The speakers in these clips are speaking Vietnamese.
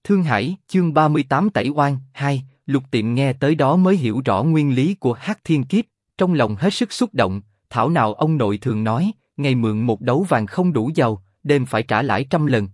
Thương Hải, chương 38 Tẩy Oan, 2, Lục Tiệm nghe tới đó mới hiểu rõ nguyên lý của Hắc Thiên Kiếp, trong lòng hết sức xúc động, thảo nào ông nội thường nói, ngày mượn một đấu vàng không đủ giàu, đêm phải trả lãi 100 lần.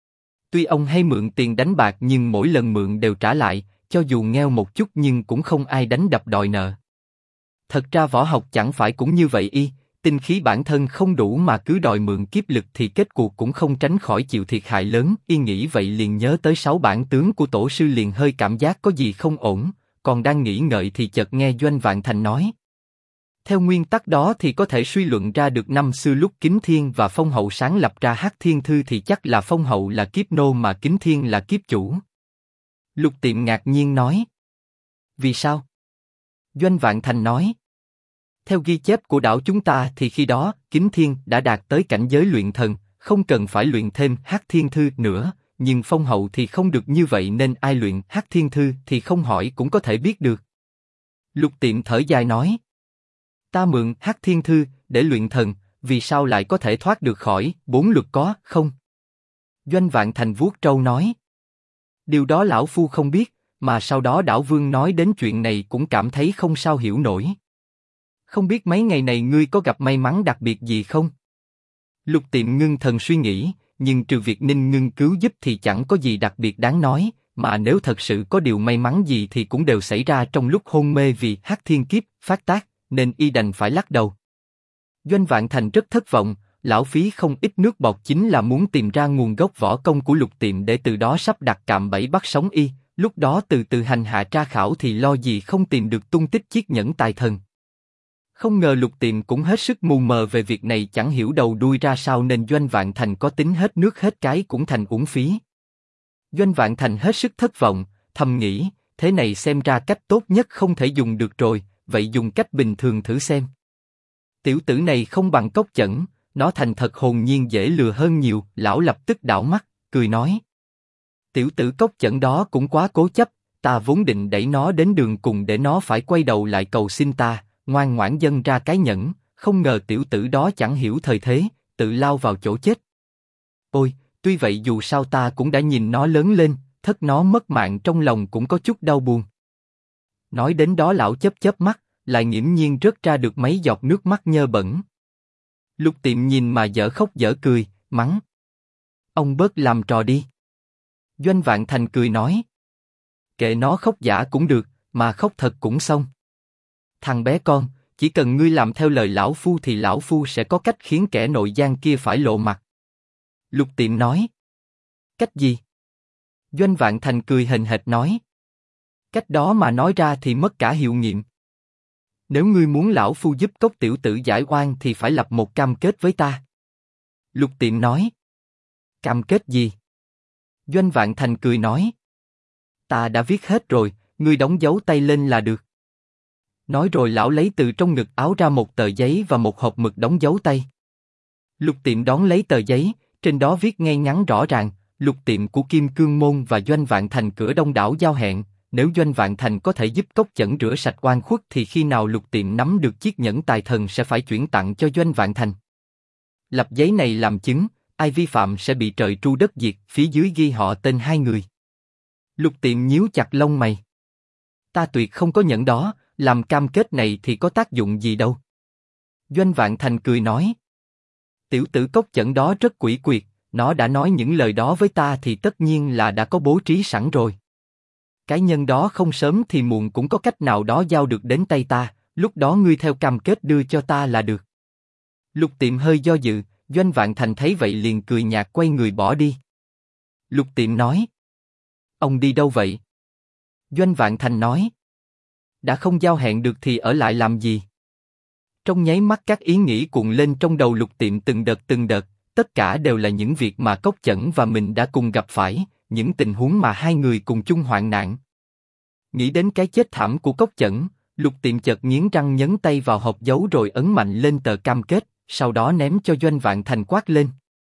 Tuy ông hay mượn tiền đánh bạc nhưng mỗi lần mượn đều trả lại, cho dù nghèo một chút nhưng cũng không ai đánh đập đòi nợ. Thật ra võ học chẳng phải cũng như vậy y, tinh khí bản thân không đủ mà cứ đòi mượn kiếp lực thì kết cuộc cũng không tránh khỏi chịu thiệt hại lớn. Y nghĩ vậy liền nhớ tới 6 bản tướng của tổ sư liền hơi cảm giác có gì không ổn, còn đang nghĩ ngợi thì chợt nghe Doanh Vạn Thành nói. Theo nguyên tắc đó thì có thể suy luận ra được năm xưa lúc Kính Thiên và Phong Hậu sáng lập ra Hắc Thiên Thư thì chắc là Phong Hậu là kiếp nô mà Kính Thiên là kiếp chủ. Lục Tiệm ngạc nhiên nói. Vì sao? Doanh Vạn Thành nói. Theo ghi chép của đảo chúng ta thì khi đó, Kính Thiên đã đạt tới cảnh giới luyện thần, không cần phải luyện thêm Hắc Thiên Thư nữa, nhưng Phong Hậu thì không được như vậy nên ai luyện Hắc Thiên Thư thì không hỏi cũng có thể biết được. Lục Tiệm thở dài nói. Ta mượn Hắc Thiên Thư để luyện thần, vì sao lại có thể thoát được khỏi 4 luật có không? Doanh Vạn Thành vuốt râu nói. Điều đó lão phu không biết, mà sau đó Đảo Vương nói đến chuyện này cũng cảm thấy không sao hiểu nổi. Không biết mấy ngày này ngươi có gặp may mắn đặc biệt gì không? Lục Tiệm ngưng thần suy nghĩ, nhưng trừ việc Ninh Ngưng cứu giúp thì chẳng có gì đặc biệt đáng nói, mà nếu thật sự có điều may mắn gì thì cũng đều xảy ra trong lúc hôn mê vì Hắc Thiên Kiếp phát tác, nên y đành phải lắc đầu. Doanh Vạn Thành rất thất vọng, lão phí không ít nước bọt chính là muốn tìm ra nguồn gốc võ công của Lục Tiệm để từ đó sắp đặt cạm bẫy bắt sống y, lúc đó từ từ hành hạ tra khảo thì lo gì không tìm được tung tích chiếc nhẫn tài thần. Không ngờ Lục Tiệm cũng hết sức mù mờ về việc này, chẳng hiểu đầu đuôi ra sao nên Doanh Vạn Thành có tính hết nước hết cái cũng thành uổng phí. Doanh Vạn Thành hết sức thất vọng, thầm nghĩ, thế này xem ra cách tốt nhất không thể dùng được rồi, vậy dùng cách bình thường thử xem. Tiểu tử này không bằng Cốc Chẩn, nó thành thật hồn nhiên dễ lừa hơn nhiều. Lão lập tức đảo mắt, cười nói. Tiểu tử Cốc Chẩn đó cũng quá cố chấp, ta vốn định đẩy nó đến đường cùng để nó phải quay đầu lại cầu xin ta, ngoan ngoãn dâng ra cái nhẫn, không ngờ tiểu tử đó chẳng hiểu thời thế, tự lao vào chỗ chết. Ôi, tuy vậy dù sao ta cũng đã nhìn nó lớn lên, thất nó mất mạng trong lòng cũng có chút đau buồn. Nói đến đó lão chớp chớp mắt, lại nghiễm nhiên rớt ra được mấy giọt nước mắt nhơ bẩn. Lục Tiệm nhìn mà dở khóc dở cười, mắng. Ông bớt làm trò đi. Doanh Vạn Thành cười nói. Kệ nó khóc giả cũng được, mà khóc thật cũng xong. Thằng bé con, chỉ cần ngươi làm theo lời lão phu thì lão phu sẽ có cách khiến kẻ nội gian kia phải lộ mặt. Lục Tiệm nói. Cách gì? Doanh Vạn Thành cười hềnh hệt nói. Cách đó mà nói ra thì mất cả hiệu nghiệm. Nếu ngươi muốn lão phu giúp Cốc tiểu tử giải oan thì phải lập một cam kết với ta. Lục Tiệm nói. Cam kết gì? Doanh Vạn Thành cười nói. Ta đã viết hết rồi, ngươi đóng dấu tay lên là được. Nói rồi lão lấy từ trong ngực áo ra một tờ giấy và một hộp mực đóng dấu tay. Lục Tiệm đón lấy tờ giấy, trên đó viết ngay ngắn rõ ràng, Lục Tiệm của Kim Cương Môn và Doanh Vạn Thành cửa Đông Đảo giao hẹn. Nếu Doanh Vạn Thành có thể giúp Cốc Chẩn rửa sạch oan khuất thì khi nào Lục Tiệm nắm được chiếc nhẫn tài thần sẽ phải chuyển tặng cho Doanh Vạn Thành. Lập giấy này làm chứng, ai vi phạm sẽ bị trời tru đất diệt. Phía dưới ghi họ tên hai người. Lục Tiệm nhíu chặt lông mày. Ta tuyệt không có nhẫn đó, làm cam kết này thì có tác dụng gì đâu. Doanh Vạn Thành cười nói. Tiểu tử Cốc Chẩn đó rất quỷ quyệt, nó đã nói những lời đó với ta thì tất nhiên là đã có bố trí sẵn rồi. Cái nhân đó không sớm thì muộn cũng có cách nào đó giao được đến tay ta, lúc đó ngươi theo cam kết đưa cho ta là được. Lục Tiệm hơi do dự, Doanh Vạn Thành thấy vậy liền cười nhạt quay người bỏ đi. Lục Tiệm nói. Ông đi đâu vậy? Doanh Vạn Thành nói. Đã không giao hẹn được thì ở lại làm gì? Trong nháy mắt các ý nghĩ cuộn lên trong đầu Lục Tiệm từng đợt, tất cả đều là những việc mà Cốc Chẩn và mình đã cùng gặp phải, những tình huống mà hai người cùng chung hoạn nạn. Nghĩ đến cái chết thảm của Cốc Chẩn, Lục Tiệm chợt nghiến răng nhấn tay vào hộp dấu rồi ấn mạnh lên tờ cam kết, sau đó ném cho Doanh Vạn Thành quát lên.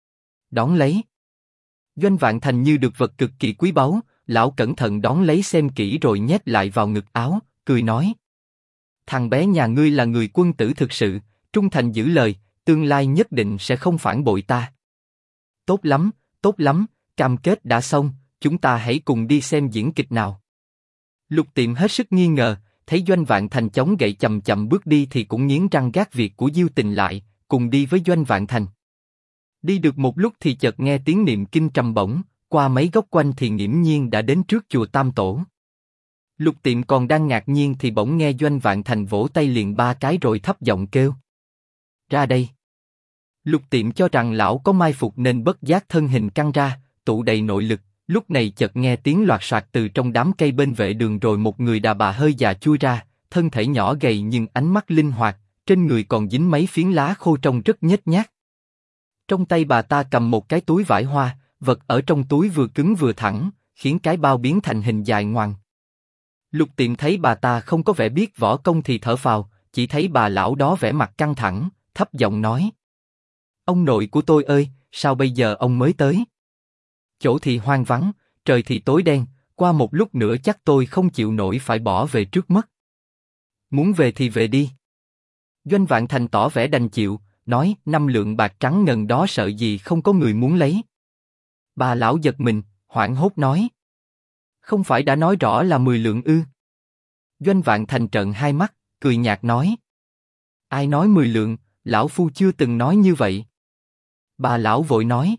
Đón lấy. Doanh Vạn Thành như được vật cực kỳ quý báu, lão cẩn thận đón lấy xem kỹ rồi nhét lại vào ngực áo, cười nói. Thằng bé nhà ngươi là người quân tử thực sự, trung thành giữ lời, tương lai nhất định sẽ không phản bội ta. Tốt lắm, cam kết đã xong, chúng ta hãy cùng đi xem diễn kịch nào. Lục Tiệm hết sức nghi ngờ, thấy Doanh Vạn Thành chống gậy chậm chậm bước đi thì cũng nghiến răng gác việc của Diêu Tình lại, cùng đi với Doanh Vạn Thành. Đi được một lúc thì chợt nghe tiếng niệm kinh trầm bổng, qua mấy góc quanh thì nghiễm nhiên đã đến trước chùa Tam Tổ. Lục Tiệm còn đang ngạc nhiên thì bỗng nghe Doanh Vạn Thành vỗ tay liền 3 cái rồi thấp giọng kêu: ra đây. Lục Tiệm cho rằng lão có mai phục nên bất giác thân hình căng ra, tụ đầy nội lực. Lúc này chợt nghe tiếng loạt soạt từ trong đám cây bên vệ đường, rồi một người đàn bà hơi già chui ra, thân thể nhỏ gầy nhưng ánh mắt linh hoạt, trên người còn dính mấy phiến lá khô trông rất nhếch nhác. Trong tay bà ta cầm một cái túi vải hoa, vật ở trong túi vừa cứng vừa thẳng, khiến cái bao biến thành hình dài ngoằng. Lục Tiệm thấy bà ta không có vẻ biết võ công thì thở phào, chỉ thấy bà lão đó vẻ mặt căng thẳng, thấp giọng nói: ông nội của tôi ơi, sao bây giờ ông mới tới? Chỗ thì hoang vắng, trời thì tối đen, qua một lúc nữa chắc tôi không chịu nổi phải bỏ về trước mất. Muốn về thì về đi. Doanh Vạn Thành tỏ vẻ đành chịu, nói: 5 lượng bạc trắng ngần đó sợ gì không có người muốn lấy. Bà lão giật mình, hoảng hốt nói: không phải đã nói rõ là 10 lượng ư? Doanh Vạn Thành trợn hai mắt, cười nhạt nói: ai nói 10 lượng, lão phu chưa từng nói như vậy. Bà lão vội nói: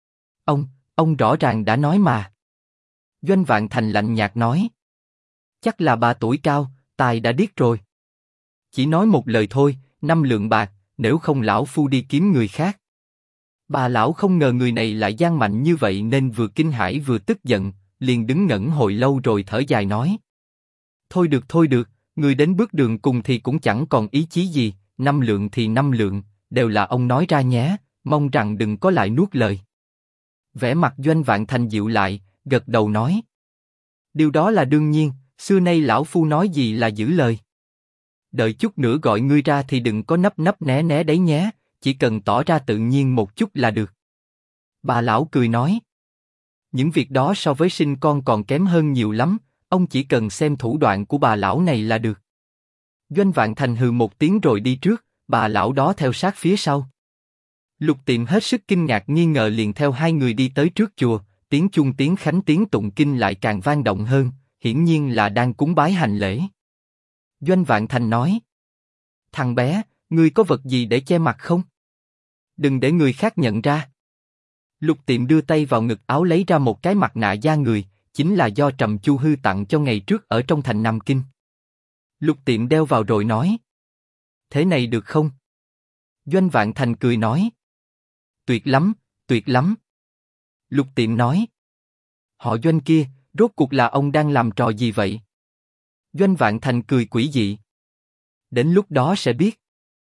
ông rõ ràng đã nói mà. Doanh Vạn Thành lạnh nhạt nói: chắc là bà tuổi cao, tài đã điếc rồi. Chỉ nói một lời thôi, 5 lượng bạc, nếu không lão phu đi kiếm người khác. Bà lão không ngờ người này lại gian mạnh như vậy nên vừa kinh hãi vừa tức giận, liền đứng ngẩn hồi lâu rồi thở dài nói: thôi được, người đến bước đường cùng thì cũng chẳng còn ý chí gì, 5 lượng thì 5 lượng, đều là ông nói ra nhé, mong rằng đừng có lại nuốt lời. Vẻ mặt Doanh Vạn Thành dịu lại, gật đầu nói: điều đó là đương nhiên, xưa nay lão phu nói gì là giữ lời. Đợi chút nữa gọi ngươi ra thì đừng có nấp nấp né né đấy nhé, chỉ cần tỏ ra tự nhiên một chút là được. Bà lão cười nói: những việc đó so với sinh con còn kém hơn nhiều lắm, ông chỉ cần xem thủ đoạn của bà lão này là được. Doanh Vạn Thành hừ một tiếng rồi đi trước, bà lão đó theo sát phía sau. Lục Tiệm hết sức kinh ngạc nghi ngờ liền theo hai người đi tới trước chùa, tiếng chuông tiếng khánh tiếng tụng kinh lại càng vang động hơn, hiển nhiên là đang cúng bái hành lễ. Doanh Vạn Thành nói: thằng bé, ngươi có vật gì để che mặt không? Đừng để người khác nhận ra. Lục Tiệm đưa tay vào ngực áo lấy ra một cái mặt nạ da người, chính là do Trầm Chu Hư tặng cho ngày trước ở trong thành Nam Kinh. Lục Tiệm đeo vào rồi nói: thế này được không? Doanh Vạn Thành cười nói: tuyệt lắm, tuyệt lắm. Lục Tiệm nói: họ Doanh kia, rốt cuộc là ông đang làm trò gì vậy? Doanh Vạn Thành cười quỷ dị: đến lúc đó sẽ biết.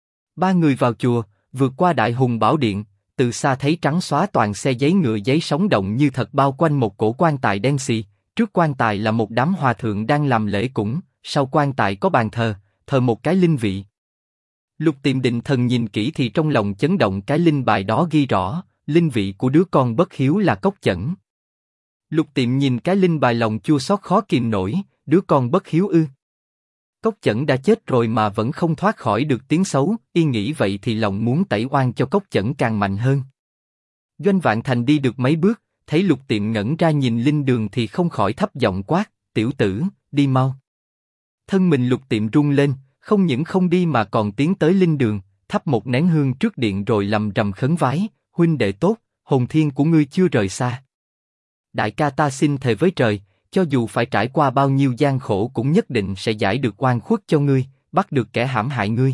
Ba người vào chùa, vượt qua Đại Hùng Bảo Điện, từ xa thấy trắng xóa toàn xe giấy ngựa giấy sống động như thật bao quanh một cổ quan tài đen xì. Trước quan tài là một đám hòa thượng đang làm lễ cúng, sau quan tài có bàn thờ, thờ một cái linh vị. Lục Tiệm định thần nhìn kỹ thì trong lòng chấn động, cái linh bài đó ghi rõ, linh vị của đứa con bất hiếu là Cốc Chẩn. Lục Tiệm nhìn cái linh bài lòng chua xót khó kìm nổi, đứa con bất hiếu ư? Cốc Chẩn đã chết rồi mà vẫn không thoát khỏi được tiếng xấu, y nghĩ vậy thì lòng muốn tẩy oan cho Cốc Chẩn càng mạnh hơn. Doanh Vạn Thành đi được mấy bước, thấy Lục Tiệm ngẩn ra nhìn linh đường thì không khỏi thấp giọng quát: tiểu tử, đi mau. Thân mình Lục Tiệm rung lên, không những không đi mà còn tiến tới linh đường, thắp một nén hương trước điện rồi lầm rầm khấn vái: huynh đệ tốt, hồn thiên của ngươi chưa rời xa. Đại ca ta xin thề với trời, cho dù phải trải qua bao nhiêu gian khổ cũng nhất định sẽ giải được oan khuất cho ngươi, bắt được kẻ hãm hại ngươi.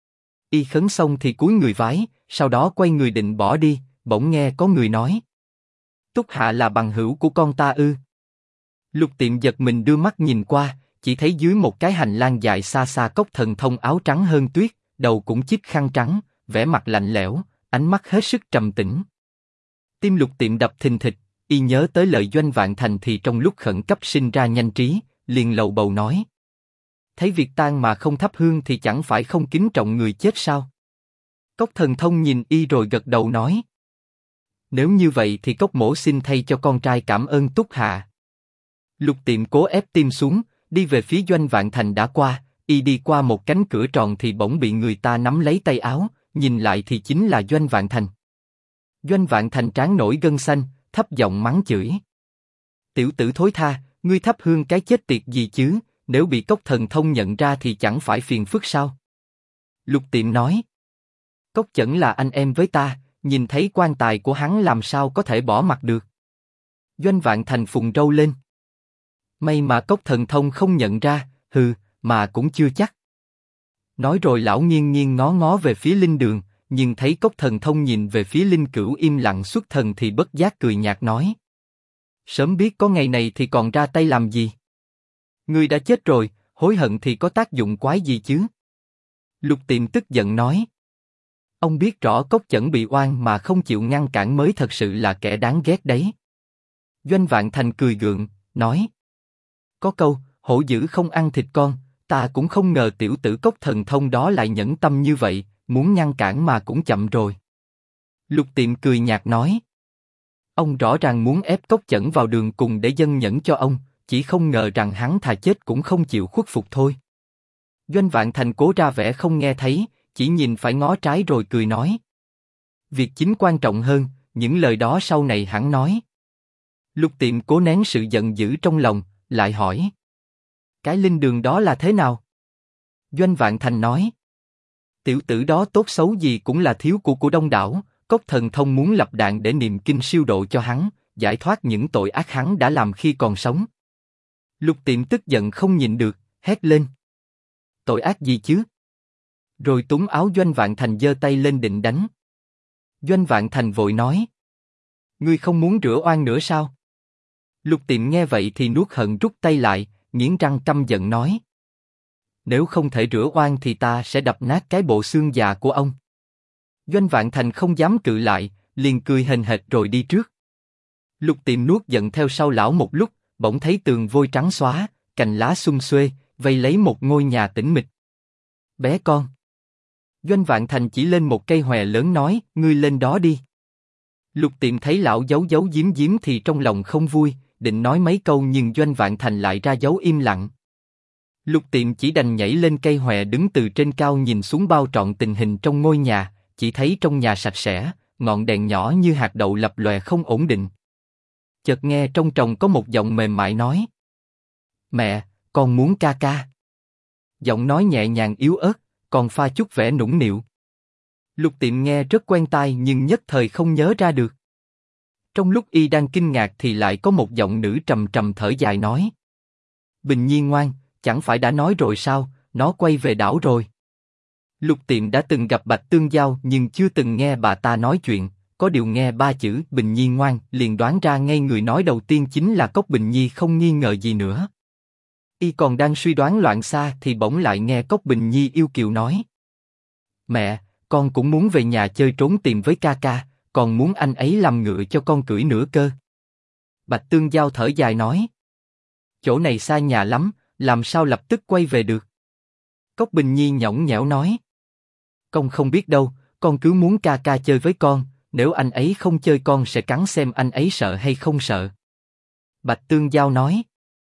Y khấn xong thì cúi người vái, sau đó quay người định bỏ đi, bỗng nghe có người nói: Túc Hạ là bằng hữu của con ta ư? Lục Tiệm giật mình đưa mắt nhìn qua, chỉ thấy dưới một cái hành lang dài xa xa Cốc Thần Thông áo trắng hơn tuyết, đầu cũng chít khăn trắng, vẻ mặt lạnh lẽo, ánh mắt hết sức trầm tĩnh. Tim Lục Tiệm đập thình thịch, y nhớ tới lời Doanh Vạn Thành thì trong lúc khẩn cấp sinh ra nhanh trí, liền lầu bầu nói: thấy việc tang mà không thắp hương thì chẳng phải không kính trọng người chết sao? Cốc Thần Thông nhìn y rồi gật đầu nói: nếu như vậy thì Cốc mỗ xin thay cho con trai cảm ơn Túc Hạ. Lục Tiệm cố ép tim xuống, đi về phía Doanh Vạn Thành đã qua, y đi qua một cánh cửa tròn thì bỗng bị người ta nắm lấy tay áo, nhìn lại thì chính là Doanh Vạn Thành. Doanh Vạn Thành trán nổi gân xanh, thấp giọng mắng chửi: Tiểu tử thối tha, ngươi thắp hương cái chết tiệt gì chứ, nếu bị Cốc Thần Thông nhận ra thì chẳng phải phiền phức sao? Lục Tiệm nói. Cốc Chẩn là anh em với ta, nhìn thấy quan tài của hắn làm sao có thể bỏ mặc được. Doanh Vạn Thành phùng râu lên. May mà Cốc Thần Thông không nhận ra, hừ, mà cũng chưa chắc. Nói rồi lão nghiêng nghiêng ngó ngó về phía Linh Đường, nhưng thấy Cốc Thần Thông nhìn về phía Linh Cửu im lặng xuất thần thì bất giác cười nhạt nói. Sớm biết có ngày này thì còn ra tay làm gì? Ngươi đã chết rồi, hối hận thì có tác dụng quái gì chứ? Lục Tiệm tức giận nói. Ông biết rõ Cốc Chẩn bị oan mà không chịu ngăn cản mới thật sự là kẻ đáng ghét đấy. Doanh Vạn Thành cười gượng, nói. Có câu, hổ dữ không ăn thịt con, ta cũng không ngờ tiểu tử Cốc Thần Thông đó lại nhẫn tâm như vậy, muốn ngăn cản mà cũng chậm rồi. Lục Tiệm cười nhạt nói. Ông rõ ràng muốn ép Cốc Chẩn vào đường cùng để dâng nhẫn cho ông, chỉ không ngờ rằng hắn thà chết cũng không chịu khuất phục thôi. Doanh Vạn Thành cố ra vẻ không nghe thấy, chỉ nhìn phải ngó trái rồi cười nói. Việc chính quan trọng hơn, những lời đó sau này hẳn nói. Lục Tiệm cố nén sự giận dữ trong lòng, lại hỏi. Cái Linh Đường đó là thế nào? Doanh Vạn Thành nói. Tiểu tử đó tốt xấu gì cũng là thiếu của Đông Đảo, Cốc Thần Thông muốn lập đàn để niệm kinh siêu độ cho hắn, giải thoát những tội ác hắn đã làm khi còn sống. Lục Tiệm tức giận không nhịn được, hét lên. Tội ác gì chứ? Rồi túm áo Doanh Vạn Thành giơ tay lên định đánh. Doanh Vạn Thành vội nói. Ngươi không muốn rửa oan nữa sao? Lục Tiệm nghe vậy thì nuốt hận rút tay lại, nghiến răng căm giận nói. Nếu không thể rửa oan thì ta sẽ đập nát cái bộ xương già của ông. Doanh Vạn Thành không dám cự lại, liền cười hềnh hệt rồi đi trước. Lục Tiệm nuốt giận theo sau lão một lúc, bỗng thấy tường vôi trắng xóa, cành lá sum xuê, vây lấy một ngôi nhà tĩnh mịch. Bé con. Doanh Vạn Thành chỉ lên một cây hòe lớn nói, ngươi lên đó đi. Lục Tiệm thấy lão giấu giấu giếm giếm thì trong lòng không vui, định nói mấy câu nhưng Doanh Vạn Thành lại ra dấu im lặng. Lục Tiệm chỉ đành nhảy lên cây hòe đứng từ trên cao nhìn xuống bao trọn tình hình trong ngôi nhà, chỉ thấy trong nhà sạch sẽ, ngọn đèn nhỏ như hạt đậu lập lòe không ổn định. Chợt nghe trong tròng có một giọng mềm mại nói. Mẹ, con muốn ca ca. Giọng nói nhẹ nhàng yếu ớt, còn pha chút vẻ nũng nịu. Lục Tiệm nghe rất quen tai nhưng nhất thời không nhớ ra được. Trong lúc y đang kinh ngạc thì lại có một giọng nữ trầm trầm thở dài nói. Bình Nhi ngoan, chẳng phải đã nói rồi sao, nó quay về đảo rồi. Lục Tiệm đã từng gặp Bạch Tương Giao nhưng chưa từng nghe bà ta nói chuyện, có điều nghe ba chữ Bình Nhi ngoan liền đoán ra ngay người nói đầu tiên chính là Cốc Bình Nhi không nghi ngờ gì nữa. Y còn đang suy đoán loạn xạ thì bỗng lại nghe Cốc Bình Nhi yêu kiều nói. Mẹ, con cũng muốn về nhà chơi trốn tìm với ca ca, còn muốn anh ấy làm ngựa cho con cưỡi nữa cơ. Bạch Tương Giao thở dài nói. Chỗ này xa nhà lắm, làm sao lập tức quay về được? Cốc Bình Nhi nhõng nhẽo nói. Con không biết đâu, con cứ muốn ca ca chơi với con, nếu anh ấy không chơi con sẽ cắn xem anh ấy sợ hay không sợ. Bạch Tương Giao nói.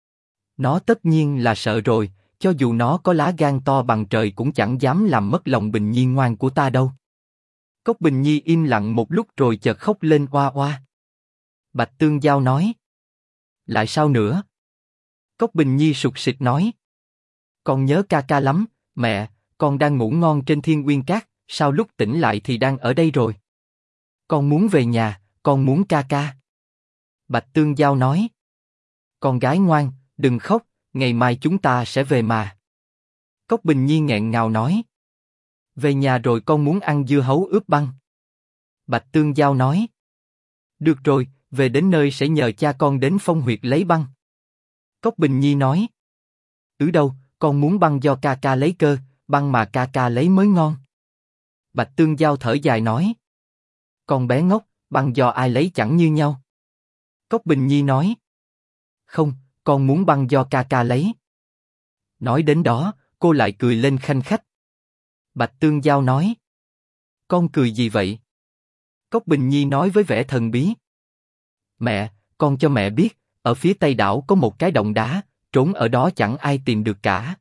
Nó tất nhiên là sợ rồi, cho dù nó có lá gan to bằng trời cũng chẳng dám làm mất lòng Bình Nhi ngoan của ta đâu. Cốc Bình Nhi im lặng một lúc rồi chợt khóc lên oa oa. Bạch Tương Giao nói. Lại sao nữa? Cốc Bình Nhi sụt sịt nói. Con nhớ ca ca lắm, mẹ, con đang ngủ ngon trên Thiên Uyên Cát, sao lúc tỉnh lại thì đang ở đây rồi? Con muốn về nhà, con muốn ca ca. Bạch Tương Giao nói. Con gái ngoan, đừng khóc, ngày mai chúng ta sẽ về mà. Cốc Bình Nhi nghẹn ngào nói. Về nhà rồi con muốn ăn dưa hấu ướp băng. Bạch Tương Giao nói. Được rồi, về đến nơi sẽ nhờ cha con đến phong huyệt lấy băng. Cốc Bình Nhi nói. Đâu, con muốn băng do ca ca lấy cơ, băng mà ca ca lấy mới ngon. Bạch Tương Giao thở dài nói. Con bé ngốc, băng do ai lấy chẳng như nhau. Cốc Bình Nhi nói. Không, con muốn băng do ca ca lấy. Nói đến đó, cô lại cười lên khanh khách. Bạch Tương Giao nói. Con cười gì vậy? Cốc Bình Nhi nói với vẻ thần bí. Mẹ, con cho mẹ biết, ở phía tây đảo có một cái động đá, trốn ở đó chẳng ai tìm được cả.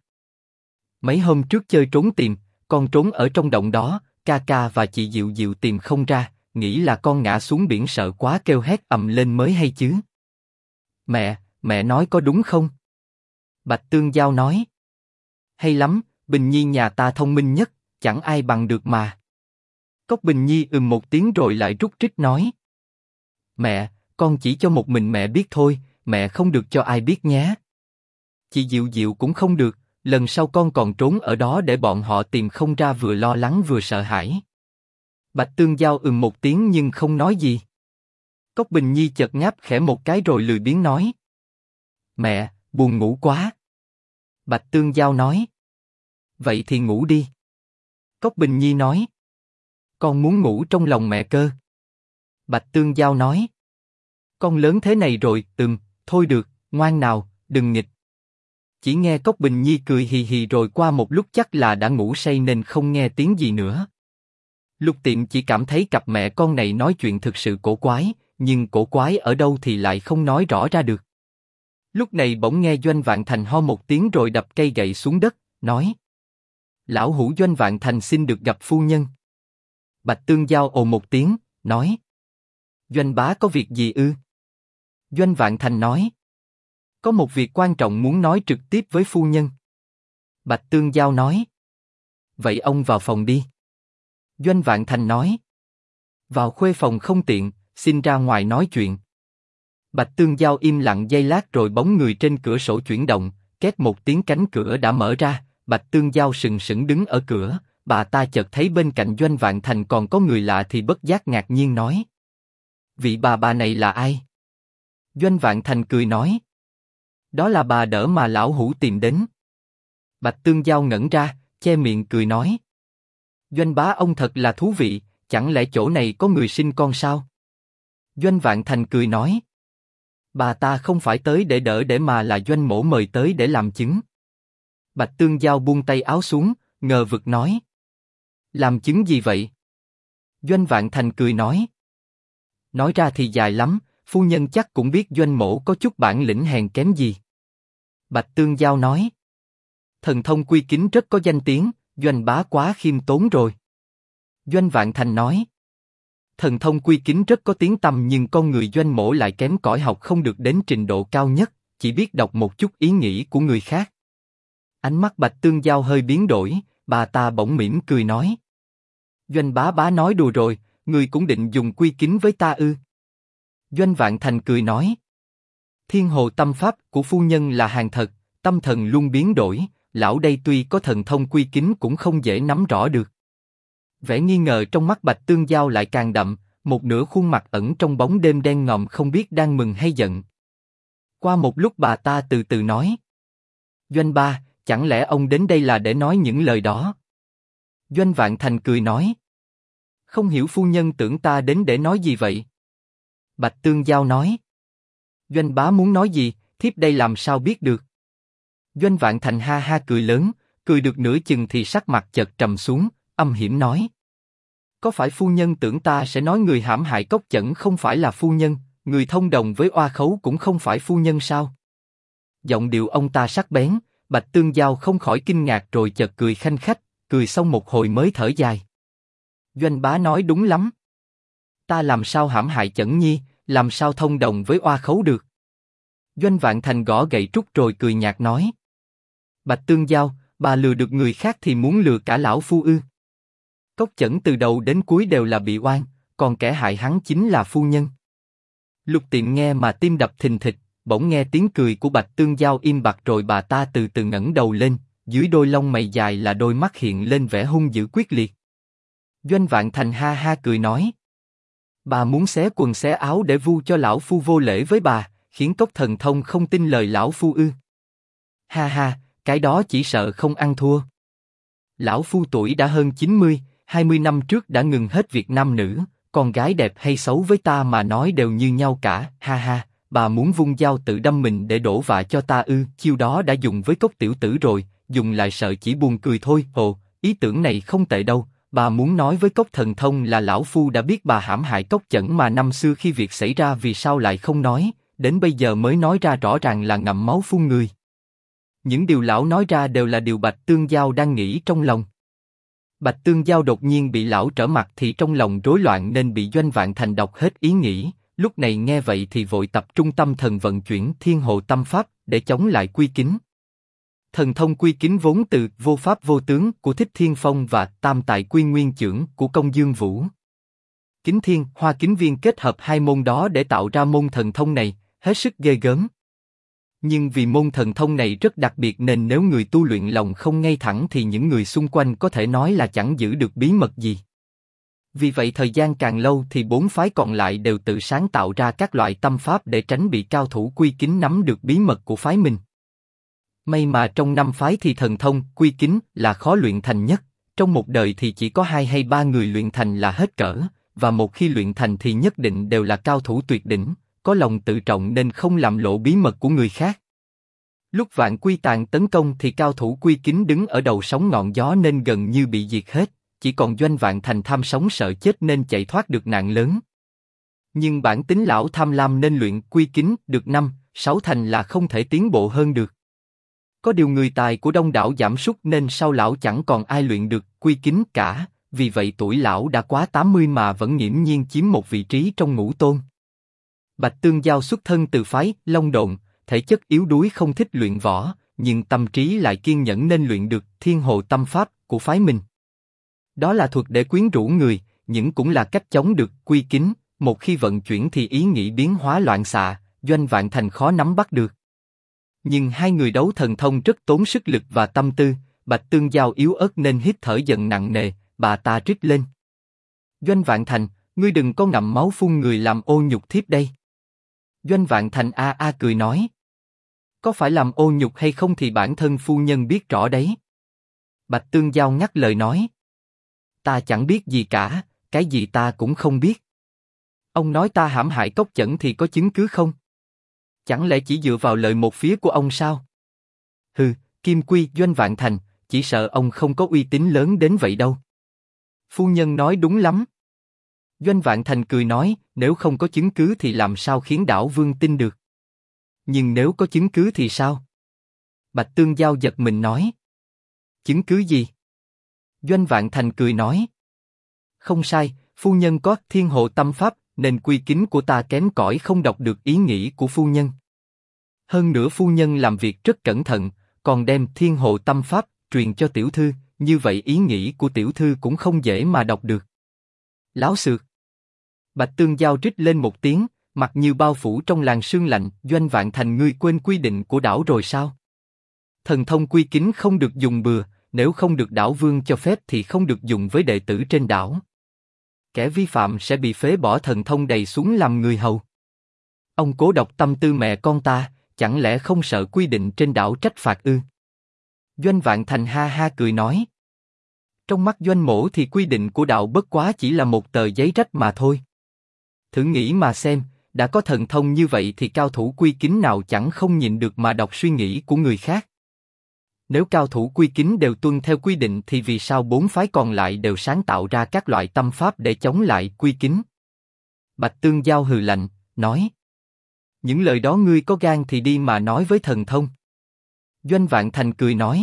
Mấy hôm trước chơi trốn tìm, con trốn ở trong động đó, ca ca và chị Diệu Diệu tìm không ra, nghĩ là con ngã xuống biển sợ quá kêu hét ầm lên mới hay chứ. Mẹ nói có đúng không? Bạch Tương Giao nói. Hay lắm, Bình Nhi nhà ta thông minh nhất, chẳng ai bằng được mà. Cốc Bình Nhi một tiếng rồi lại rúc rích nói. Mẹ, con chỉ cho một mình mẹ biết thôi, mẹ không được cho ai biết nhé. Chị Diệu Diệu cũng không được, lần sau con còn trốn ở đó để bọn họ tìm không ra, vừa lo lắng vừa sợ hãi. Bạch Tương Giao một tiếng nhưng không nói gì. Cốc Bình Nhi chợt ngáp khẽ một cái rồi lười biếng nói. Mẹ, buồn ngủ quá. Bạch Tương Giao nói. Vậy thì ngủ đi. Cốc Bình Nhi nói. Con muốn ngủ trong lòng mẹ cơ. Bạch Tương Giao nói. Con lớn thế này rồi, thôi được, ngoan nào, đừng nghịch. Chỉ nghe Cốc Bình Nhi cười hì hì rồi qua một lúc chắc là đã ngủ say nên không nghe tiếng gì nữa. Lục Tiệm chỉ cảm thấy cặp mẹ con này nói chuyện thực sự cổ quái, nhưng cổ quái ở đâu thì lại không nói rõ ra được. Lúc này bỗng nghe Doanh Vạn Thành ho một tiếng rồi đập cây gậy xuống đất, nói. Lão hủ Doanh Vạn Thành xin được gặp phu nhân. Bạch Tương Giao ồ một tiếng, nói. Doanh bá có việc gì ư? Doanh Vạn Thành nói. Có một việc quan trọng muốn nói trực tiếp với phu nhân. Bạch Tương Giao nói. Vậy ông vào phòng đi. Doanh Vạn Thành nói. Vào khuê phòng không tiện, xin ra ngoài nói chuyện. Bạch Tương Giao im lặng giây lát rồi bóng người trên cửa sổ chuyển động, két một tiếng cánh cửa đã mở ra, Bạch Tương Giao sừng sững đứng ở cửa, bà ta chợt thấy bên cạnh Doanh Vạn Thành còn có người lạ thì bất giác ngạc nhiên nói. Vị bà này là ai? Doanh Vạn Thành cười nói. Đó là bà đỡ mà lão hủ tìm đến. Bạch Tương Giao ngẩn ra, che miệng cười nói. Doanh bá ông thật là thú vị, chẳng lẽ chỗ này có người sinh con sao? Doanh Vạn Thành cười nói. Bà ta không phải tới để đỡ để mà là Doanh mỗ mời tới để làm chứng. Bạch Tương Giao buông tay áo xuống, ngờ vực nói. Làm chứng gì vậy? Doanh Vạn Thành cười nói. Nói ra thì dài lắm, phu nhân chắc cũng biết Doanh mỗ có chút bản lĩnh hèn kém gì. Bạch Tương Giao nói. Thần thông quy kính rất có danh tiếng, Doanh bá quá khiêm tốn rồi. Doanh Vạn Thành nói. Thần thông quy kính rất có tiếng tăm nhưng con người Doanh mỗ lại kém cỏi, học không được đến trình độ cao nhất, chỉ biết đọc một chút ý nghĩ của người khác. Ánh mắt Bạch Tương Giao hơi biến đổi, bà ta bỗng mỉm cười nói. Doanh bá nói đùa rồi, người cũng định dùng quy kính với ta ư? Doanh Vạn Thành cười nói. Thiên hồ tâm pháp của phu nhân là hàng thật, tâm thần luôn biến đổi, lão đây tuy có thần thông quy kính cũng không dễ nắm rõ được. Vẻ nghi ngờ trong mắt Bạch Tương Giao lại càng đậm, một nửa khuôn mặt ẩn trong bóng đêm đen ngòm không biết đang mừng hay giận. Qua một lúc bà ta từ từ nói. Doanh ba, chẳng lẽ ông đến đây là để nói những lời đó? Doanh Vạn Thành cười nói. Không hiểu phu nhân tưởng ta đến để nói gì vậy? Bạch Tương Giao nói. Doanh bá muốn nói gì, thiếp đây làm sao biết được? Doanh Vạn Thành ha ha cười lớn, cười được nửa chừng thì sắc mặt chợt trầm xuống, âm hiểm nói. Có phải phu nhân tưởng ta sẽ nói người hãm hại Cốc Chẩn không phải là phu nhân, người thông đồng với oa khấu cũng không phải phu nhân sao? Giọng điệu ông ta sắc bén, Bạch Tương Giao không khỏi kinh ngạc rồi chợt cười khanh khách, cười xong một hồi mới thở dài. Doanh bá nói đúng lắm. Ta làm sao hãm hại Chẩn Nhi, làm sao thông đồng với oa khấu được? Doanh Vạn Thành gõ gậy trúc rồi cười nhạt nói. Bạch Tương Giao, bà lừa được người khác thì muốn lừa cả lão phu ư? Cốc Chẩn từ đầu đến cuối đều là bị oan, còn kẻ hại hắn chính là phu nhân. Lục Tiệm nghe mà tim đập thình thịch, bỗng nghe tiếng cười của Bạch Tương Giao im bặt rồi bà ta từ từ ngẩng đầu lên, dưới đôi lông mày dài là đôi mắt hiện lên vẻ hung dữ quyết liệt. Doanh Vạn Thành ha ha cười nói. Bà muốn xé quần xé áo để vu cho lão phu vô lễ với bà, khiến Cốc Thần Thông không tin lời lão phu ư? Ha ha, cái đó chỉ sợ không ăn thua. Lão phu tuổi đã hơn 90, 20 năm trước đã ngừng hết việc nam nữ, con gái đẹp hay xấu với ta mà nói đều như nhau cả, ha ha, bà muốn vung dao tự đâm mình để đổ vạ cho ta ư? Chiêu đó đã dùng với Cốc tiểu tử rồi, dùng lại sợ chỉ buồn cười thôi. Ồ, ý tưởng này không tệ đâu. Bà muốn nói với Cốc Thần Thông là lão phu đã biết bà hãm hại Cốc Chẩn mà năm xưa khi việc xảy ra vì sao lại không nói, đến bây giờ mới nói ra rõ ràng là ngậm máu phun người. Những điều lão nói ra đều là điều Bạch Tương Giao đang nghĩ trong lòng. Bạch Tương Giao đột nhiên bị lão trở mặt thì trong lòng rối loạn nên bị Doanh Vạn Thành đọc hết ý nghĩ, lúc này nghe vậy thì vội tập trung tâm thần vận chuyển Thiên Hồ Tâm Pháp để chống lại Quy Kính. Thần thông Quy Kính vốn từ Vô Pháp Vô Tướng của Thích Thiên Phong và Tam Tại Quy Nguyên Chưởng của Công Dương Vũ. Kính Thiên, Hoa Kính Viên kết hợp hai môn đó để tạo ra môn thần thông này, hết sức ghê gớm. Nhưng vì môn thần thông này rất đặc biệt nên nếu người tu luyện lòng không ngay thẳng thì những người xung quanh có thể nói là chẳng giữ được bí mật gì. Vì vậy thời gian càng lâu thì bốn phái còn lại đều tự sáng tạo ra các loại tâm pháp để tránh bị cao thủ Quy Kính nắm được bí mật của phái mình. May mà trong năm phái thì thần thông Quy Kính là khó luyện thành nhất, trong một đời thì chỉ có 2 hay 3 người luyện thành là hết cỡ, và một khi luyện thành thì nhất định đều là cao thủ tuyệt đỉnh, có lòng tự trọng nên không làm lộ bí mật của người khác. Lúc Vạn Quy Tàng tấn công thì cao thủ Quy Kính đứng ở đầu sóng ngọn gió nên gần như bị diệt hết, chỉ còn Doanh Vạn Thành tham sống sợ chết nên chạy thoát được nạn lớn. Nhưng bản tính lão tham lam nên luyện Quy Kính được 5-6 thành là không thể tiến bộ hơn được. Có điều người tài của đông đảo giảm sút nên sau lão chẳng còn ai luyện được Quy Kính cả, vì vậy tuổi lão đã quá 80 mà vẫn nghiễm nhiên chiếm một vị trí trong ngũ tôn. Bạch Tương Giao xuất thân từ phái Long Độn, thể chất yếu đuối không thích luyện võ, nhưng tâm trí lại kiên nhẫn nên luyện được Thiên Hồ Tâm Pháp của phái mình. Đó là thuật để quyến rũ người, nhưng cũng là cách chống được Quy Kính, một khi vận chuyển thì ý nghĩ biến hóa loạn xạ, Doanh Vạn Thành khó nắm bắt được. Nhưng hai người đấu thần thông rất tốn sức lực và tâm tư, Bạch Tương Giao yếu ớt nên hít thở dần nặng nề, bà ta rít lên. Doanh Vạn Thành, ngươi đừng có ngậm máu phun người làm ô nhục thiếp đây. Doanh Vạn Thành a a cười nói. Có phải làm ô nhục hay không thì bản thân phu nhân biết rõ đấy. Bạch Tương Giao ngắt lời nói. Ta chẳng biết gì cả, cái gì ta cũng không biết. Ông nói ta hãm hại Cốc Chẩn thì có chứng cứ không? Chẳng lẽ chỉ dựa vào lời một phía của ông sao? Hừ, Kim Quy Doanh Vạn Thành, chỉ sợ ông không có uy tín lớn đến vậy đâu. Phu nhân nói đúng lắm. Doanh Vạn Thành cười nói, nếu không có chứng cứ thì làm sao khiến Đảo Vương tin được? Nhưng nếu có chứng cứ thì sao? Bạch Tương Giao giật mình nói. Chứng cứ gì? Doanh Vạn Thành cười nói. Không sai, phu nhân có Thiên Hồ Tâm Pháp, nên Quy Kính của ta kém cỏi không đọc được ý nghĩ của phu nhân. Hơn nữa phu nhân làm việc rất cẩn thận, còn đem Thiên Hồ Tâm Pháp truyền cho tiểu thư, như vậy ý nghĩ của tiểu thư cũng không dễ mà đọc được. Láo xược. Bạch Tương Giao rít lên một tiếng, mặt như bao phủ trong làn sương lạnh. Doanh Vạn Thành, ngươi quên quy định của đảo rồi sao? Thần thông Quy Kính không được dùng bừa, nếu không được đảo vương cho phép thì không được dùng với đệ tử trên đảo. Kẻ vi phạm sẽ bị phế bỏ thần thông đầy xuống làm người hầu. Ông cố độc tâm tư mẹ con ta, chẳng lẽ không sợ quy định trên đảo trách phạt ư? Doanh Vạn Thành ha ha cười nói. Trong mắt Doanh mỗ thì quy định của đạo bất quá chỉ là một tờ giấy rách mà thôi. Thử nghĩ mà xem, đã có thần thông như vậy thì cao thủ Quy Kính nào chẳng không nhịn được mà đọc suy nghĩ của người khác. Nếu cao thủ Quy Kính đều tuân theo quy định thì vì sao bốn phái còn lại đều sáng tạo ra các loại tâm pháp để chống lại Quy Kính? Bạch Tương Giao hừ lạnh, nói. Những lời đó ngươi có gan thì đi mà nói với thần thông. Doanh Vạn Thành cười nói.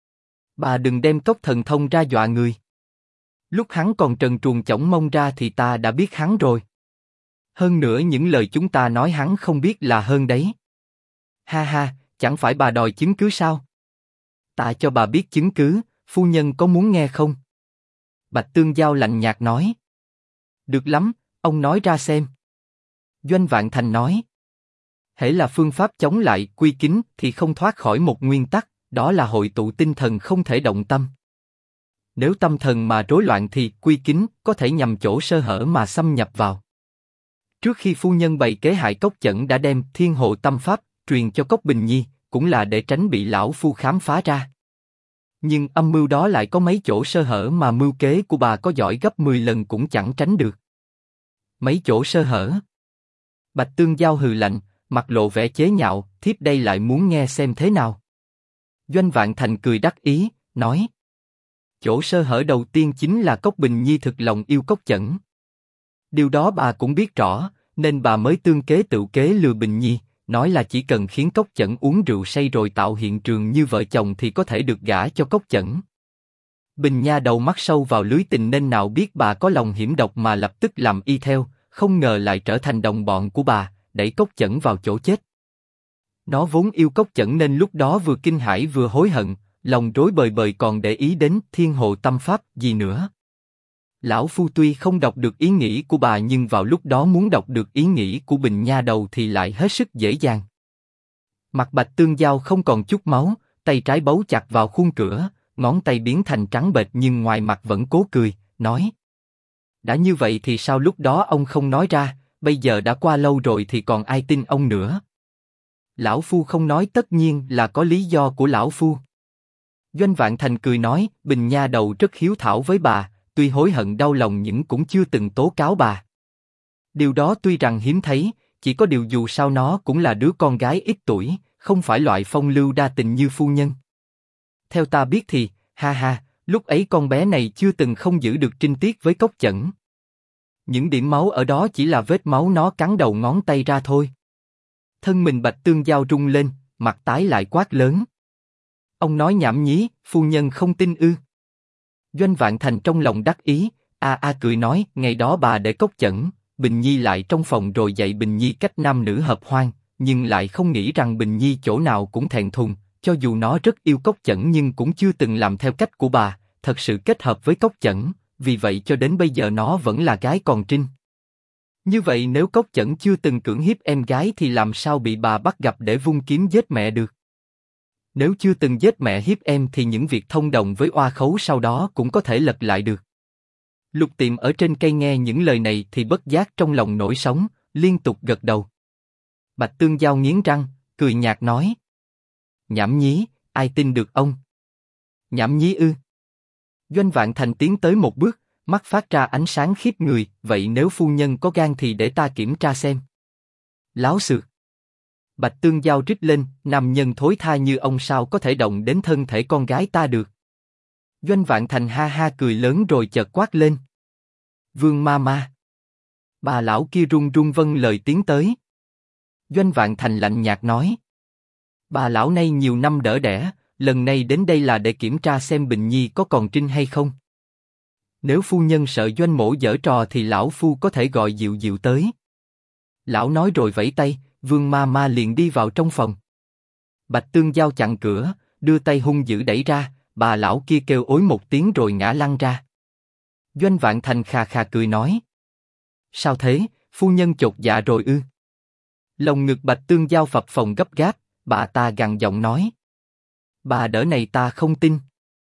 Bà đừng đem cốc thần thông ra dọa người. Lúc hắn còn trần truồng chổng mông ra thì ta đã biết hắn rồi. Hơn nữa những lời chúng ta nói hắn không biết là hơn đấy. Ha ha, chẳng phải bà đòi chứng cứ sao? Ta cho bà biết chứng cứ, phu nhân có muốn nghe không? Bạch Tương Giao lạnh nhạt nói. Được lắm, ông nói ra xem. Doanh Vạn Thành nói. Hễ là phương pháp chống lại Quy Kính thì không thoát khỏi một nguyên tắc, đó là hội tụ tinh thần không thể động tâm. Nếu tâm thần mà rối loạn thì Quy Kính có thể nhằm chỗ sơ hở mà xâm nhập vào. Trước khi phu nhân bày kế hại Cốc Chẩn đã đem Thiên Hồ Tâm Pháp truyền cho Cốc Bình Nhi, cũng là để tránh bị lão phu khám phá ra. Nhưng âm mưu đó lại có mấy chỗ sơ hở mà mưu kế của bà có giỏi gấp 10 lần cũng chẳng tránh được. Mấy chỗ sơ hở? Bạch Tương Giao hừ lạnh, mặt lộ vẻ chế nhạo, thiếp đây lại muốn nghe xem thế nào. Doanh Vạn Thành cười đắc ý, nói. Chỗ sơ hở đầu tiên chính là Cốc Bình Nhi thực lòng yêu Cốc Chẩn. Điều đó bà cũng biết rõ, nên bà mới tương kế tự kế lừa Bình Nhi, nói là chỉ cần khiến Cốc Chẩn uống rượu say rồi tạo hiện trường như vợ chồng thì có thể được gả cho Cốc Chẩn. Bình Nha đầu mắt sâu vào lưới tình nên nào biết bà có lòng hiểm độc mà lập tức làm y theo, không ngờ lại trở thành đồng bọn của bà, đẩy Cốc Chẩn vào chỗ chết. Nó vốn yêu Cốc Chẩn nên lúc đó vừa kinh hãi vừa hối hận, lòng rối bời bời còn để ý đến thiên hộ tâm pháp gì nữa. Lão Phu tuy không đọc được ý nghĩ của bà nhưng vào lúc đó muốn đọc được ý nghĩ của Bình Nha Đầu thì lại hết sức dễ dàng. Mặt Bạch Tương Giao không còn chút máu, tay trái bấu chặt vào khung cửa, ngón tay biến thành trắng bệch nhưng ngoài mặt vẫn cố cười, nói: đã như vậy thì sao lúc đó ông không nói ra, bây giờ đã qua lâu rồi thì còn ai tin ông nữa. Lão Phu không nói tất nhiên là có lý do của Lão Phu. Doanh Vạn Thành cười nói, Bình Nha Đầu rất hiếu thảo với bà, tuy hối hận đau lòng nhưng cũng chưa từng tố cáo bà. Điều đó tuy rằng hiếm thấy, chỉ có điều dù sao nó cũng là đứa con gái ít tuổi, không phải loại phong lưu đa tình như phu nhân. Theo ta biết thì, ha ha, lúc ấy con bé này chưa từng không giữ được trinh tiết với Cốc Chẩn. Những điểm máu ở đó chỉ là vết máu nó cắn đầu ngón tay ra thôi. Thân mình Bạch Tương Giao rung lên, mặt tái lại quát lớn. Ông nói nhảm nhí, phu nhân không tin ư? Doanh Vạn Thành trong lòng đắc ý, cười nói, ngày đó bà để Cốc Chẩn, Bình Nhi lại trong phòng rồi dạy Bình Nhi cách nam nữ hợp hoan, nhưng lại không nghĩ rằng Bình Nhi chỗ nào cũng thẹn thùng, cho dù nó rất yêu Cốc Chẩn nhưng cũng chưa từng làm theo cách của bà, thật sự kết hợp với Cốc Chẩn, vì vậy cho đến bây giờ nó vẫn là gái còn trinh. Như vậy nếu Cốc Chẩn chưa từng cưỡng hiếp em gái thì làm sao bị bà bắt gặp để vung kiếm giết mẹ được? Nếu chưa từng giết mẹ hiếp em thì những việc thông đồng với oa khấu sau đó cũng có thể lật lại được. Lục Tiệm ở trên cây nghe những lời này thì bất giác trong lòng nổi sóng, liên tục gật đầu. Bạch Tương Giao nghiến răng, cười nhạt nói. Nhảm nhí, ai tin được ông? Nhảm nhí ư? Doanh Vạn Thành tiến tới một bước, mắt phát ra ánh sáng khiếp người, vậy nếu phu nhân có gan thì để ta kiểm tra xem. Láo xược. Bạch Tương Giao rít lên, nam nhân thối tha như ông sao có thể động đến thân thể con gái ta được. Doanh Vạn Thành ha ha cười lớn rồi chợt quát lên. Vương ma ma. Bà lão kia run run vâng lời tiến tới. Doanh Vạn Thành lạnh nhạt nói. Bà lão này nhiều năm đỡ đẻ, lần này đến đây là để kiểm tra xem Bình Nhi có còn trinh hay không. Nếu phu nhân sợ Doanh mỗ giở trò thì lão phu có thể gọi Diệu Diệu tới. Lão nói rồi vẫy tay, Vương ma ma liền đi vào trong phòng. Bạch Tương Giao chặn cửa, đưa tay hung dữ đẩy ra, bà lão kia kêu ối một tiếng rồi ngã lăn ra. Doanh Vạn Thành khà khà cười nói. Sao thế, phu nhân chột dạ rồi ư? Lồng ngực Bạch Tương Giao phập phồng gấp gáp, bà ta gằn giọng nói. Bà đỡ này ta không tin.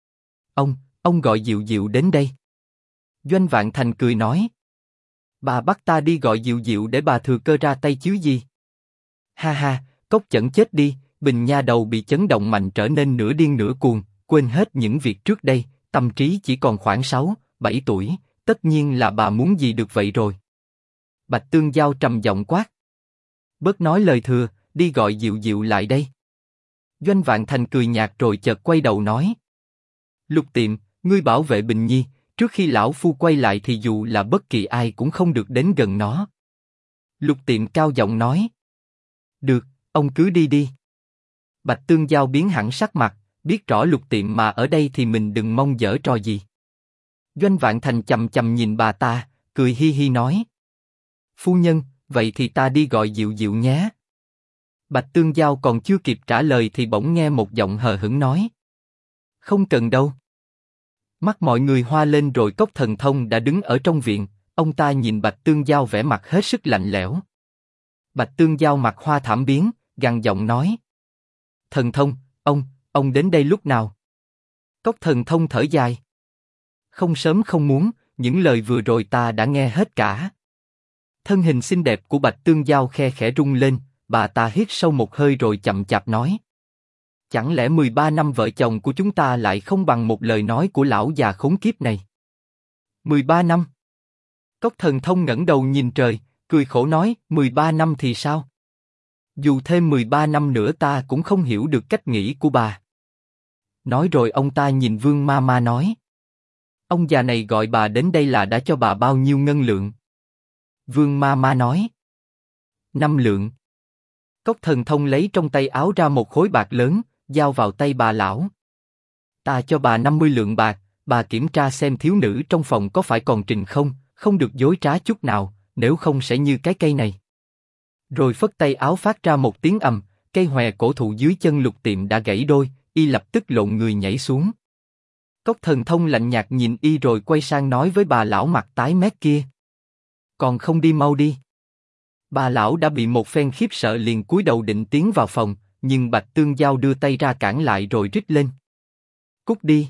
Ông gọi Diệu Diệu đến đây. Doanh Vạn Thành cười nói. Bà bắt ta đi gọi Diệu Diệu để bà thừa cơ ra tay chứ gì? Ha ha, Cốc Chẩn chết đi, Bình Nha Đầu bị chấn động mạnh trở nên nửa điên nửa cuồng, quên hết những việc trước đây, tâm trí chỉ còn khoảng 6, 7 tuổi, tất nhiên là bà muốn gì được vậy rồi. Bạch Tương Giao trầm giọng quát. Bớt nói lời thừa, đi gọi Diệu Diệu lại đây. Doanh Vạn Thành cười nhạt rồi chợt quay đầu nói. Lục Tiệm, ngươi bảo vệ Bình Nhi, trước khi lão phu quay lại thì dù là bất kỳ ai cũng không được đến gần nó. Lục Tiệm cao giọng nói. Được, ông cứ đi đi. Bạch Tương Giao biến hẳn sắc mặt, biết rõ Lục Tiệm mà ở đây thì mình đừng mong giở trò gì. Doanh Vạn Thành chầm chầm nhìn bà ta, cười hi hi nói. Phu nhân, vậy thì ta đi gọi Diệu Diệu nhé. Bạch Tương Giao còn chưa kịp trả lời thì bỗng nghe một giọng hờ hững nói. Không cần đâu. Mắt mọi người hoa lên rồi Cốc Thần Thông đã đứng ở trong viện, ông ta nhìn Bạch Tương Giao vẻ mặt hết sức lạnh lẽo. Bạch Tương Giao mặt hoa thảm biến, gằn giọng nói. Thần Thông, ông đến đây lúc nào? Cốc Thần Thông thở dài. Không sớm không muốn, những lời vừa rồi ta đã nghe hết cả. Thân hình xinh đẹp của Bạch Tương Giao khe khẽ rung lên, bà ta hít sâu một hơi rồi chậm chạp nói. Chẳng lẽ 13 năm vợ chồng của chúng ta lại không bằng một lời nói của lão già khốn kiếp này? 13 năm? Cốc Thần Thông ngẩng đầu nhìn trời, cười khổ nói, 13 năm thì sao? Dù thêm 13 năm nữa ta cũng không hiểu được cách nghĩ của bà. Nói rồi ông ta nhìn Vương ma ma nói. Ông già này gọi bà đến đây là đã cho bà bao nhiêu ngân lượng? Vương ma ma nói. 5 lượng. Cốc Thần Thông lấy trong tay áo ra một khối bạc lớn, giao vào tay bà lão. Ta cho bà 50 lượng bạc, bà kiểm tra xem thiếu nữ trong phòng có phải còn trinh không, không được dối trá chút nào, nếu không sẽ như cái cây này. Rồi phất tay áo phát ra một tiếng ầm, cây hòe cổ thụ dưới chân Lục Tiệm đã gãy đôi, y lập tức lộn người nhảy xuống. Cốc Thần Thông lạnh nhạt nhìn y rồi quay sang nói với bà lão mặt tái mét kia. Còn không đi mau đi. Bà lão đã bị một phen khiếp sợ liền cúi đầu định tiến vào phòng, nhưng Bạch Tương Giao đưa tay ra cản lại rồi rít lên. Cút đi.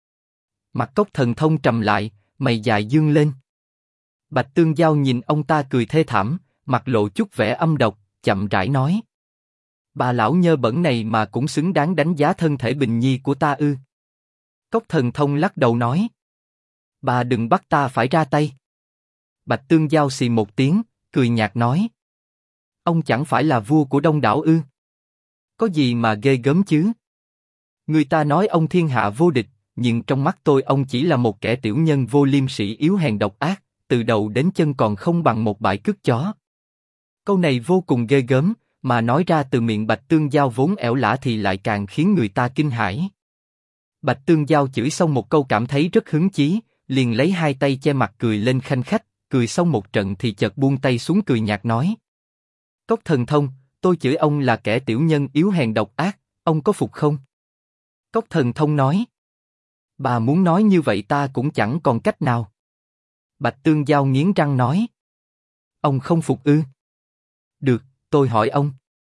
Mặt Cốc Thần Thông trầm lại, mày dài dương lên. Bạch Tương Giao nhìn ông ta cười thê thảm, mặt lộ chút vẻ âm độc, chậm rãi nói. Bà lão nhơ bẩn này mà cũng xứng đáng đánh giá thân thể bình nhi của ta ư? Cốc Thần Thông lắc đầu nói. Bà đừng bắt ta phải ra tay. Bạch Tương Giao xì một tiếng, cười nhạt nói. Ông chẳng phải là vua của Đông Đảo ư? Có gì mà ghê gớm chứ? Người ta nói ông thiên hạ vô địch, nhưng trong mắt tôi ông chỉ là một kẻ tiểu nhân vô liêm sỉ yếu hèn độc ác, từ đầu đến chân còn không bằng một bãi cước chó. Câu này vô cùng ghê gớm, mà nói ra từ miệng Bạch Tương Giao vốn ẻo lả thì lại càng khiến người ta kinh hãi. Bạch Tương Giao chửi xong một câu cảm thấy rất hứng chí, liền lấy hai tay che mặt cười lên khanh khách, cười xong một trận thì chợt buông tay xuống cười nhạt nói. Cốc Thần Thông, tôi chửi ông là kẻ tiểu nhân yếu hèn độc ác, ông có phục không? Cốc Thần Thông nói. Bà muốn nói như vậy ta cũng chẳng còn cách nào. Bạch Tương Giao nghiến răng nói. Ông không phục ư? Được, tôi hỏi ông.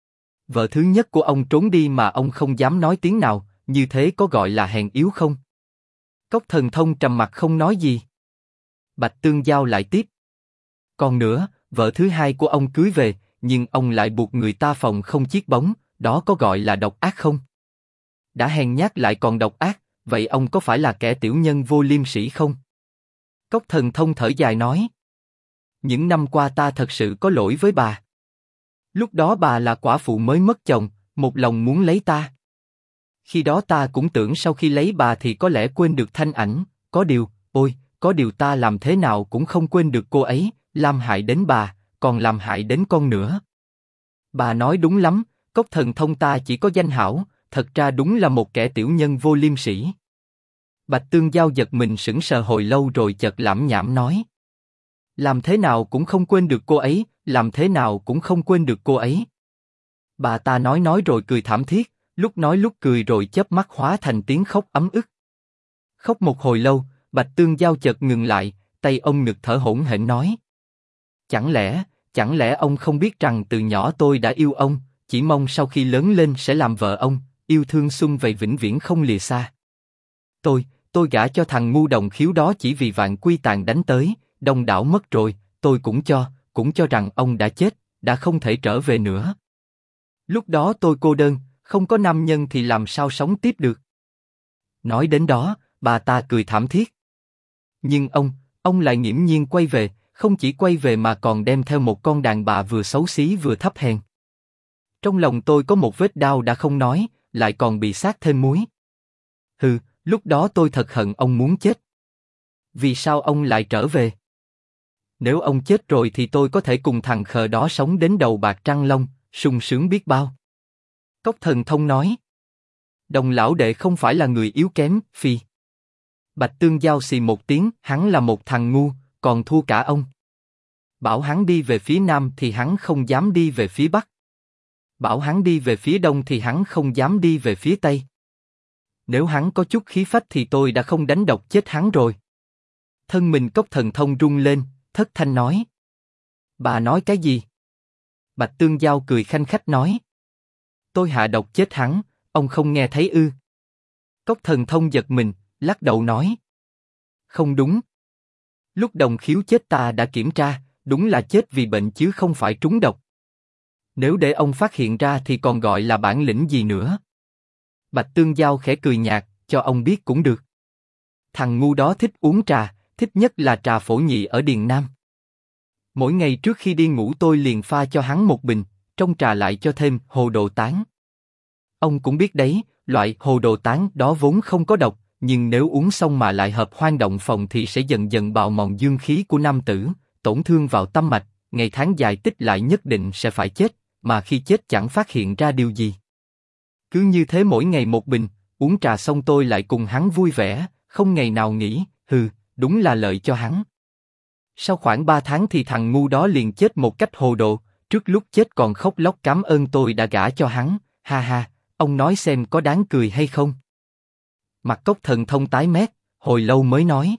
Vợ thứ nhất của ông trốn đi mà ông không dám nói tiếng nào, như thế có gọi là hèn yếu không? Cốc Thần Thông trầm mặt không nói gì. Bạch Tương Giao lại tiếp. Còn nữa, vợ thứ hai của ông cưới về, nhưng ông lại buộc người ta phòng không chiếc bóng, đó có gọi là độc ác không? Đã hèn nhát lại còn độc ác, vậy ông có phải là kẻ tiểu nhân vô liêm sỉ không? Cốc Thần Thông thở dài nói. Những năm qua ta thật sự có lỗi với bà. Lúc đó bà là quả phụ mới mất chồng, một lòng muốn lấy ta. Khi đó ta cũng tưởng sau khi lấy bà thì có lẽ quên được Thanh Ảnh, có điều, ôi, có điều ta làm thế nào cũng không quên được cô ấy, làm hại đến bà, còn làm hại đến con nữa. Bà nói đúng lắm, Cốc Thần Thông ta chỉ có danh hảo, thật ra đúng là một kẻ tiểu nhân vô liêm sỉ. Bạch Tương Giao giật mình sững sờ hồi lâu rồi chợt lẩm nhẩm nói. Làm thế nào cũng không quên được cô ấy, làm thế nào cũng không quên được cô ấy. Bà ta nói rồi cười thảm thiết, lúc nói lúc cười rồi chớp mắt hóa thành tiếng khóc ấm ức. Khóc một hồi lâu, Bạch Tương Giao chợt ngừng lại, tay ông ngực thở hổn hển nói. Chẳng lẽ ông không biết rằng từ nhỏ tôi đã yêu ông, chỉ mong sau khi lớn lên sẽ làm vợ ông, yêu thương sum vầy vĩnh viễn không lìa xa. Tôi gả cho thằng ngu đồng khiếu đó chỉ vì Vạn Quy Tàn đánh tới, Đông Đảo mất rồi, tôi cũng cho rằng ông đã chết, đã không thể trở về nữa. Lúc đó tôi cô đơn, không có nam nhân thì làm sao sống tiếp được. Nói đến đó, bà ta cười thảm thiết. Nhưng ông lại nghiễm nhiên quay về, không chỉ quay về mà còn đem theo một con đàn bà vừa xấu xí vừa thấp hèn. Trong lòng tôi có một vết đau đã không nói, lại còn bị sát thêm muối. Hừ, lúc đó tôi thật hận ông muốn chết. Vì sao ông lại trở về? Nếu ông chết rồi thì tôi có thể cùng thằng khờ đó sống đến đầu bạc trăng long, sung sướng biết bao. Cốc Thần Thông nói. Đồng lão đệ không phải là người yếu kém, phi. Bạch Tương Giao xì một tiếng, hắn là một thằng ngu, còn thua cả ông. Bảo hắn đi về phía nam thì hắn không dám đi về phía bắc. Bảo hắn đi về phía đông thì hắn không dám đi về phía tây. Nếu hắn có chút khí phách thì tôi đã không đánh độc chết hắn rồi. Thân mình Cốc Thần Thông rung lên, thất thanh nói. Bà nói cái gì? Bạch Tương Giao cười khanh khách nói. Tôi hạ độc chết hắn, ông không nghe thấy ư? Cốc Thần Thông giật mình, lắc đầu nói. Không đúng. Lúc đồng khiếu chết ta đã kiểm tra, đúng là chết vì bệnh chứ không phải trúng độc. Nếu để ông phát hiện ra thì còn gọi là bản lĩnh gì nữa? Bạch Tương Giao khẽ cười nhạt, cho ông biết cũng được. Thằng ngu đó thích uống trà, thích nhất là trà phổ nhị ở Điền Nam. Mỗi ngày trước khi đi ngủ tôi liền pha cho hắn một bình, trong trà lại cho thêm hồ đồ tán. Ông cũng biết đấy, loại hồ đồ tán đó vốn không có độc, nhưng nếu uống xong mà lại hợp hoang động phòng thì sẽ dần dần bào mòn dương khí của nam tử, tổn thương vào tâm mạch, ngày tháng dài tích lại nhất định sẽ phải chết, mà khi chết chẳng phát hiện ra điều gì. Cứ như thế mỗi ngày một bình, uống trà xong tôi lại cùng hắn vui vẻ, không ngày nào nghĩ, đúng là lợi cho hắn. Sau khoảng 3 tháng thì thằng ngu đó liền chết một cách hồ đồ, trước lúc chết còn khóc lóc cảm ơn tôi đã gả cho hắn, ha ha, ông nói xem có đáng cười hay không? Mặt Cốc Thần Thông tái mét, hồi lâu mới nói.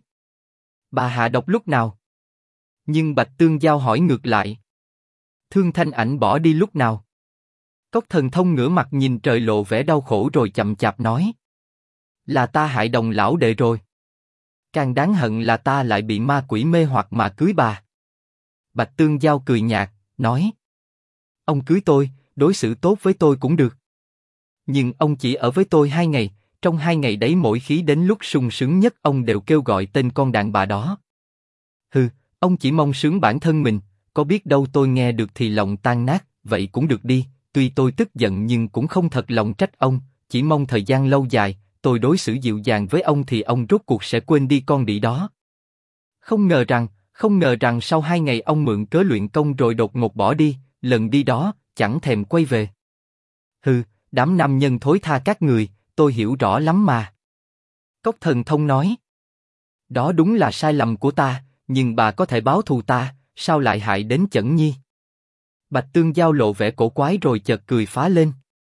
Bà hạ độc lúc nào? Nhưng Bạch Tương Giao hỏi ngược lại. Thương Thanh Ảnh bỏ đi lúc nào? Cốc Thần Thông ngửa mặt nhìn trời lộ vẻ đau khổ rồi chậm chạp nói. Là ta hại Đồng lão đệ rồi. Càng đáng hận là ta lại bị ma quỷ mê hoặc mà cưới bà. Bạch Tương Giao cười nhạt, nói. Ông cưới tôi, đối xử tốt với tôi cũng được. Nhưng ông chỉ ở với tôi 2 ngày, trong 2 ngày đấy mỗi khi đến lúc sung sướng nhất ông đều kêu gọi tên con đàn bà đó. Hừ, ông chỉ mong sướng bản thân mình, có biết đâu tôi nghe được thì lòng tan nát, vậy cũng được đi, tuy tôi tức giận nhưng cũng không thật lòng trách ông, chỉ mong thời gian lâu dài, tôi đối xử dịu dàng với ông thì ông rốt cuộc sẽ quên đi con đĩ đó. Không ngờ rằng sau 2 ngày ông mượn cớ luyện công rồi đột ngột bỏ đi, lần đi đó, chẳng thèm quay về. Hừ, đám nam nhân thối tha các người, tôi hiểu rõ lắm mà. Cốc Thần Thông nói. Đó đúng là sai lầm của ta, nhưng bà có thể báo thù ta, sao lại hại đến Chẩn Nhi? Bạch Tương Giao lộ vẻ cổ quái rồi chợt cười phá lên.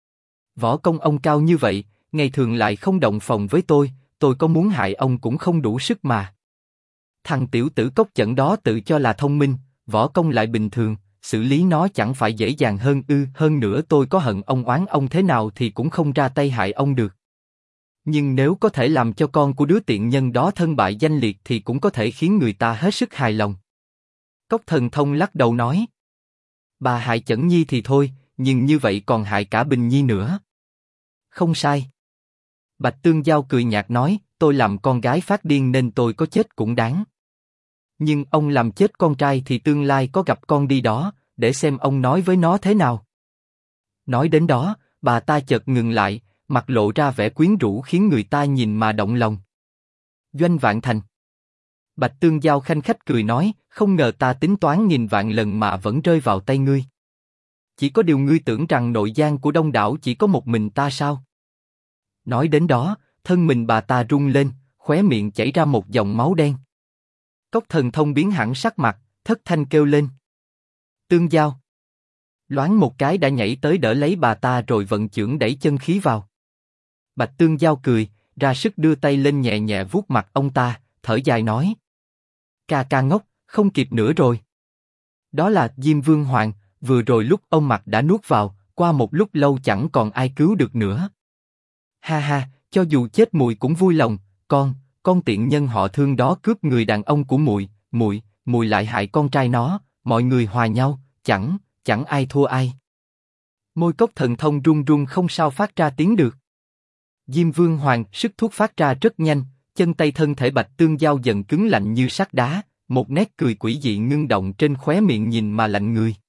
Võ công ông cao như vậy, ngày thường lại không động phòng với tôi có muốn hại ông cũng không đủ sức mà. Thằng tiểu tử Cốc Chẩn đó tự cho là thông minh, võ công lại bình thường, xử lý nó chẳng phải dễ dàng hơn ư? Hơn nữa tôi có hận ông oán ông thế nào thì cũng không ra tay hại ông được. Nhưng nếu có thể làm cho con của đứa tiện nhân đó thân bại danh liệt thì cũng có thể khiến người ta hết sức hài lòng. Cốc Thần Thông lắc đầu nói. Bà hại Chẩn Nhi thì thôi, nhưng như vậy còn hại cả Bình Nhi nữa. Không sai. Bạch Tương Giao cười nhạt nói, tôi làm con gái phát điên nên tôi có chết cũng đáng. Nhưng ông làm chết con trai thì tương lai có gặp con đi đó, để xem ông nói với nó thế nào. Nói đến đó, bà ta chợt ngừng lại, mặt lộ ra vẻ quyến rũ khiến người ta nhìn mà động lòng. Doanh Vạn Thành. Bạch Tương Giao khanh khách cười nói, không ngờ ta tính toán nghìn vạn lần mà vẫn rơi vào tay ngươi. Chỉ có điều ngươi tưởng rằng nội giang của Đông Đảo chỉ có một mình ta sao? Nói đến đó, thân mình bà ta rung lên, khóe miệng chảy ra một dòng máu đen. Cốc Thần Thông biến hẳn sắc mặt, thất thanh kêu lên. Tương Giao. Loáng một cái đã nhảy tới đỡ lấy bà ta rồi vận chưởng đẩy chân khí vào. Bạch Tương Giao cười, ra sức đưa tay lên nhẹ nhẹ vuốt mặt ông ta, thở dài nói. Ca ca ngốc, không kịp nữa rồi. Đó là Diêm Vương Hoàng, vừa rồi lúc ông mặt đã nuốt vào, qua một lúc lâu chẳng còn ai cứu được nữa. Ha ha, cho dù chết muội cũng vui lòng, con tiện nhân họ Thương đó cướp người đàn ông của muội lại hại con trai nó, mọi người hòa nhau, chẳng ai thua ai. Môi Cốc Thần Thông run run không sao phát ra tiếng được. Diêm Vương Hoàng sức thuốc phát ra rất nhanh, chân tay thân thể Bạch Tương Giao dần cứng lạnh như sắt đá, một nét cười quỷ dị ngưng động trên khóe miệng nhìn mà lạnh người.